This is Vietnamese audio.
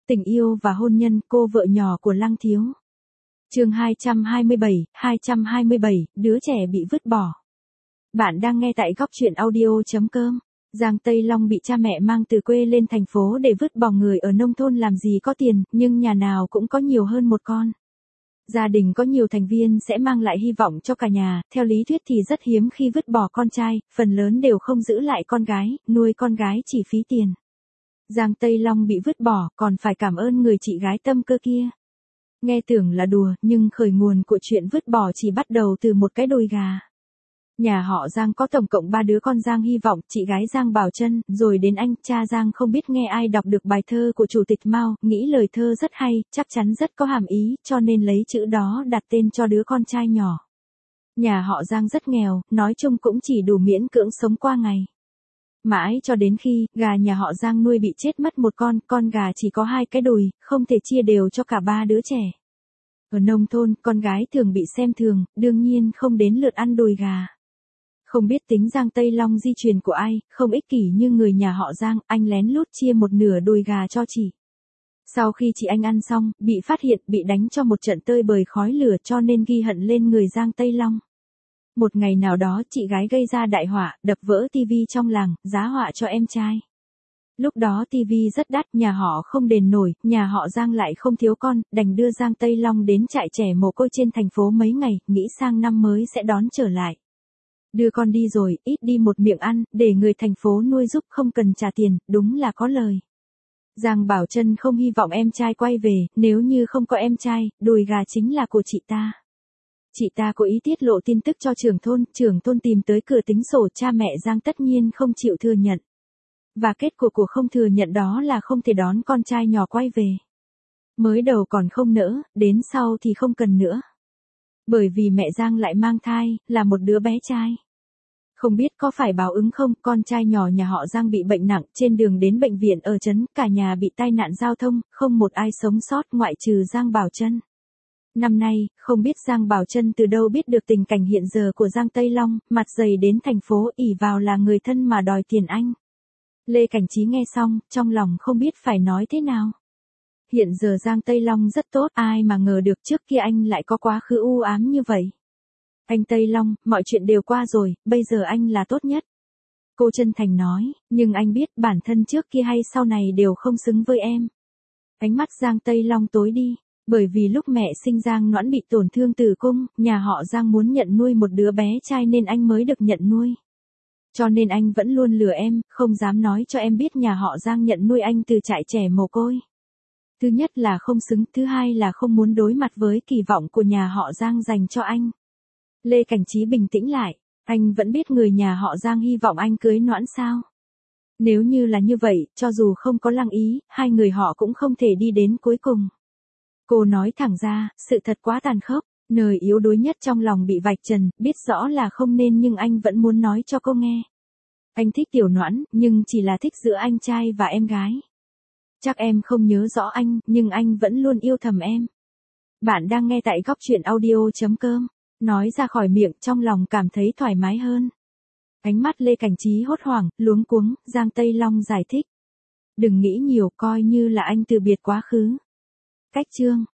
Tình yêu và hôn nhân, cô vợ nhỏ của Lăng Thiếu. Chương 227, đứa trẻ bị vứt bỏ. Bạn đang nghe tại goctruyện audio.com. Giang Tây Long bị cha mẹ mang từ quê lên thành phố để vứt bỏ. Người ở nông thôn làm gì có tiền, nhưng nhà nào cũng có nhiều hơn một con. Gia đình có nhiều thành viên sẽ mang lại hy vọng cho cả nhà, theo lý thuyết thì rất hiếm khi vứt bỏ con trai, phần lớn đều không giữ lại con gái, nuôi con gái chỉ phí tiền. Giang Tây Long bị vứt bỏ, còn phải cảm ơn người chị gái tâm cơ kia. Nghe tưởng là đùa, nhưng khởi nguồn của chuyện vứt bỏ chỉ bắt đầu từ một cái đùi gà. Nhà họ Giang có tổng cộng 3 đứa con. Giang Hy Vọng, chị gái Giang Bảo Trân, rồi đến anh, cha Giang. Không biết nghe ai đọc được bài thơ của Chủ tịch Mao, nghĩ lời thơ rất hay, chắc chắn rất có hàm ý, cho nên lấy chữ đó đặt tên cho đứa con trai nhỏ. Nhà họ Giang rất nghèo, nói chung cũng chỉ đủ miễn cưỡng sống qua ngày. Mãi cho đến khi, gà nhà họ Giang nuôi bị chết mất một con gà chỉ có 2 cái đùi, không thể chia đều cho cả 3 đứa trẻ. Ở nông thôn, con gái thường bị xem thường, đương nhiên không đến lượt ăn đùi gà. Không biết tính Giang Tây Long di truyền của ai, không ích kỷ như người nhà họ Giang, anh lén lút chia một nửa đùi gà cho chị. Sau khi chị anh ăn xong, bị phát hiện, bị đánh cho một trận tơi bời khói lửa, cho nên ghi hận lên người Giang Tây Long. Một ngày nào đó, chị gái gây ra đại họa, đập vỡ tivi trong làng, giá họa cho em trai. Lúc đó tivi rất đắt, nhà họ không đền nổi, nhà họ Giang lại không thiếu con, đành đưa Giang Tây Long đến trại trẻ mồ côi trên thành phố mấy ngày, nghĩ sang năm mới sẽ đón trở lại. Đưa con đi rồi, ít đi một miệng ăn, để người thành phố nuôi giúp không cần trả tiền, đúng là có lời. Giang Bảo Trân không hy vọng em trai quay về, nếu như không có em trai, đùi gà chính là của chị ta. Chị ta cố ý tiết lộ tin tức cho trưởng thôn tìm tới cửa tính sổ, cha mẹ Giang tất nhiên không chịu thừa nhận. Và kết cục của không thừa nhận đó là không thể đón con trai nhỏ quay về. Mới đầu còn không nỡ, đến sau thì không cần nữa. Bởi vì mẹ Giang lại mang thai, là một đứa bé trai. Không biết có phải báo ứng không, con trai nhỏ nhà họ Giang bị bệnh nặng, trên đường đến bệnh viện ở trấn, cả nhà bị tai nạn giao thông, không một ai sống sót ngoại trừ Giang Bảo Trân. Năm nay, không biết Giang Bảo Trân từ đâu biết được tình cảnh hiện giờ của Giang Tây Long, mặt dày đến thành phố ỷ vào là người thân mà đòi tiền anh. Lê Cảnh Trí nghe xong, trong lòng không biết phải nói thế nào. Hiện giờ Giang Tây Long rất tốt, ai mà ngờ được trước kia anh lại có quá khứ u ám như vậy. Anh Tây Long, mọi chuyện đều qua rồi, bây giờ anh là tốt nhất. Cô chân thành nói, nhưng anh biết bản thân trước kia hay sau này đều không xứng với em. Ánh mắt Giang Tây Long tối đi, bởi vì lúc mẹ sinh Giang Noãn bị tổn thương tử cung, nhà họ Giang muốn nhận nuôi một đứa bé trai nên anh mới được nhận nuôi. Cho nên anh vẫn luôn lừa em, không dám nói cho em biết nhà họ Giang nhận nuôi anh từ trại trẻ mồ côi. Thứ nhất là không xứng, thứ hai là không muốn đối mặt với kỳ vọng của nhà họ Giang dành cho anh. Lê Cảnh Trí bình tĩnh lại, anh vẫn biết người nhà họ Giang hy vọng anh cưới Noãn sao? Nếu như là như vậy, cho dù không có Lăng Ý, hai người họ cũng không thể đi đến cuối cùng. Cô nói thẳng ra, sự thật quá tàn khốc, nơi yếu đuối nhất trong lòng bị vạch trần, biết rõ là không nên nhưng anh vẫn muốn nói cho cô nghe. Anh thích Tiểu Noãn, nhưng chỉ là thích giữa anh trai và em gái. Chắc em không nhớ rõ anh, nhưng anh vẫn luôn yêu thầm em. Bạn đang nghe tại goctruyện audio.com. Nói ra khỏi miệng, trong lòng cảm thấy thoải mái hơn. Ánh mắt Lê Cảnh Trí hốt hoảng, luống cuống, Giang Tây Long giải thích. Đừng nghĩ nhiều, coi như là anh từ biệt quá khứ. Cách chương